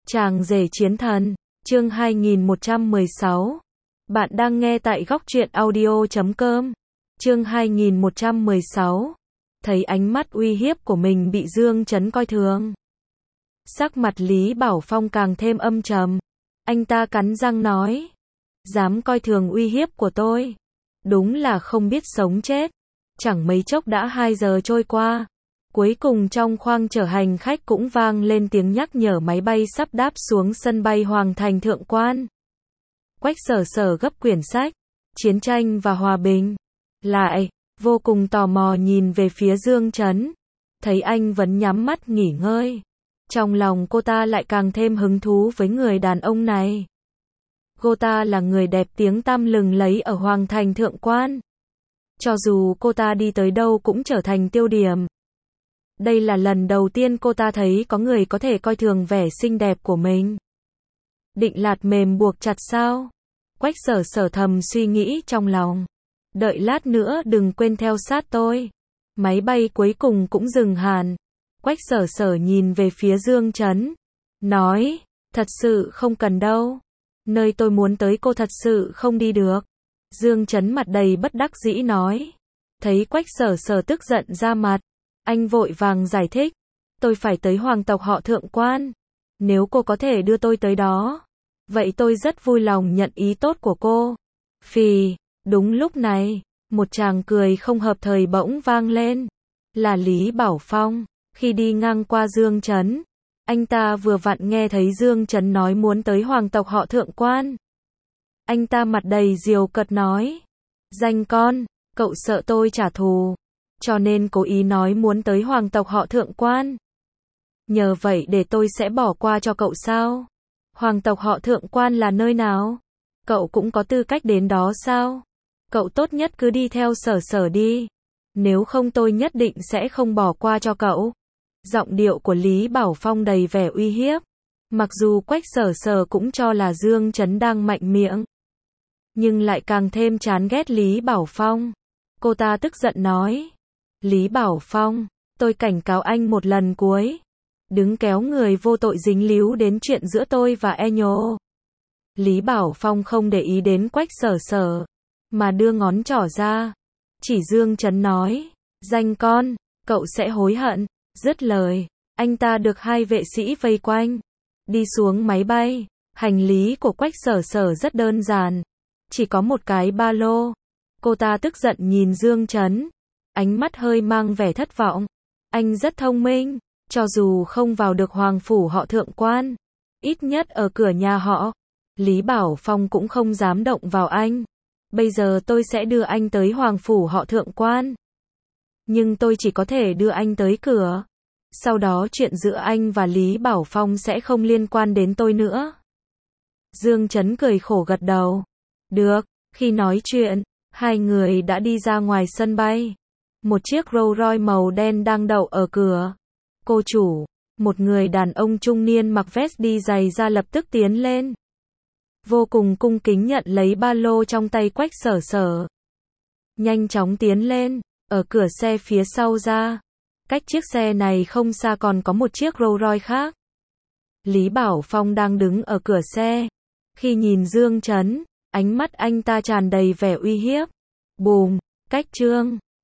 Chàng rể chiến thần, chương 2116. Bạn đang nghe tại góc truyện audio.com. Chương 2116. Thấy ánh mắt uy hiếp của mình bị Dương Chấn coi thường. Sắc mặt Lý Bảo Phong càng thêm âm trầm. Anh ta cắn răng nói. Dám coi thường uy hiếp của tôi. Đúng là không biết sống chết. Chẳng mấy chốc đã 2 giờ trôi qua. Cuối cùng trong khoang chở hành khách cũng vang lên tiếng nhắc nhở máy bay sắp đáp xuống sân bay Hoàng Thành Thượng Quan. Quách Sở Sở gấp quyển sách, Chiến tranh và Hòa bình. Lại, vô cùng tò mò nhìn về phía Dương Chấn. Thấy anh vẫn nhắm mắt nghỉ ngơi. Trong lòng cô ta lại càng thêm hứng thú với người đàn ông này. Cô ta là người đẹp tiếng tăm lừng lẫy ở Hoàng Thành Thượng Quan. Cho dù cô ta đi tới đâu cũng trở thành tiêu điểm. Đây là lần đầu tiên cô ta thấy có người có thể coi thường vẻ xinh đẹp của mình. Định lạt mềm buộc chặt sao? Quách Sở Sở thầm suy nghĩ trong lòng. Đợi lát nữa đừng quên theo sát tôi. Máy bay cuối cùng cũng dừng hẳn. Quách Sở Sở nhìn về phía Dương Chấn. Nói, thật sự không cần đâu. Nơi tôi muốn tới cô thật sự không đi được. Dương Chấn mặt đầy bất đắc dĩ nói. Thấy Quách Sở Sở tức giận ra mặt. Anh vội vàng giải thích. Tôi phải tới hoàng tộc họ Thượng Quan. Nếu cô có thể đưa tôi tới đó. Vậy tôi rất vui lòng nhận ý tốt của cô. Phì, đúng lúc này, một tràng cười không hợp thời bỗng vang lên. Là Lý Bảo Phong. Khi đi ngang qua Dương Chấn, anh ta vừa vặn nghe thấy Dương Chấn nói muốn tới hoàng tộc họ Thượng Quan. Anh ta mặt đầy diều cợt nói. Danh con, cậu sợ tôi trả thù. Cho nên cố ý nói muốn tới hoàng tộc họ Thượng Quan. Nhờ vậy để tôi sẽ bỏ qua cho cậu sao? Hoàng tộc họ Thượng Quan là nơi nào? Cậu cũng có tư cách đến đó sao? Cậu tốt nhất cứ đi theo Sở Sở đi. Nếu không tôi nhất định sẽ không bỏ qua cho cậu. Giọng điệu của Lý Bảo Phong đầy vẻ uy hiếp. Mặc dù Quách Sở Sở cũng cho là Dương Chấn đang mạnh miệng. Nhưng lại càng thêm chán ghét Lý Bảo Phong. Cô ta tức giận nói. Lý Bảo Phong, tôi cảnh cáo anh một lần cuối. Đừng kéo người vô tội dính líu đến chuyện giữa tôi và Enyo. Lý Bảo Phong không để ý đến Quách Sở Sở, mà đưa ngón trỏ ra. Chỉ Dương Chấn nói, danh con, cậu sẽ hối hận. Dứt lời, anh ta được 2 vệ sĩ vây quanh. Đi xuống máy bay, hành lý của Quách Sở Sở rất đơn giản. Chỉ có một cái ba lô. Cô ta tức giận nhìn Dương Chấn. Ánh mắt hơi mang vẻ thất vọng. Anh rất thông minh, cho dù không vào được hoàng phủ họ Thượng Quan, ít nhất ở cửa nhà họ, Lý Bảo Phong cũng không dám động vào anh. Bây giờ tôi sẽ đưa anh tới hoàng phủ họ Thượng Quan. Nhưng tôi chỉ có thể đưa anh tới cửa. Sau đó chuyện giữa anh và Lý Bảo Phong sẽ không liên quan đến tôi nữa. Dương Chấn cười khổ gật đầu. Được, khi nói chuyện, 2 người đã đi ra ngoài sân bay. Một chiếc Rolls Royce màu đen đang đậu ở cửa. Cô chủ, một người đàn ông trung niên mặc vest đi giày da lập tức tiến lên. Vô cùng cung kính nhận lấy ba lô trong tay Quách Sở Sở. Nhanh chóng tiến lên, ở cửa xe phía sau ra. Cách chiếc xe này không xa còn có một chiếc Rolls Royce khác. Lý Bảo Phong đang đứng ở cửa xe. Khi nhìn Dương Chấn, ánh mắt anh ta tràn đầy vẻ uy hiếp. Bùm, cách trương.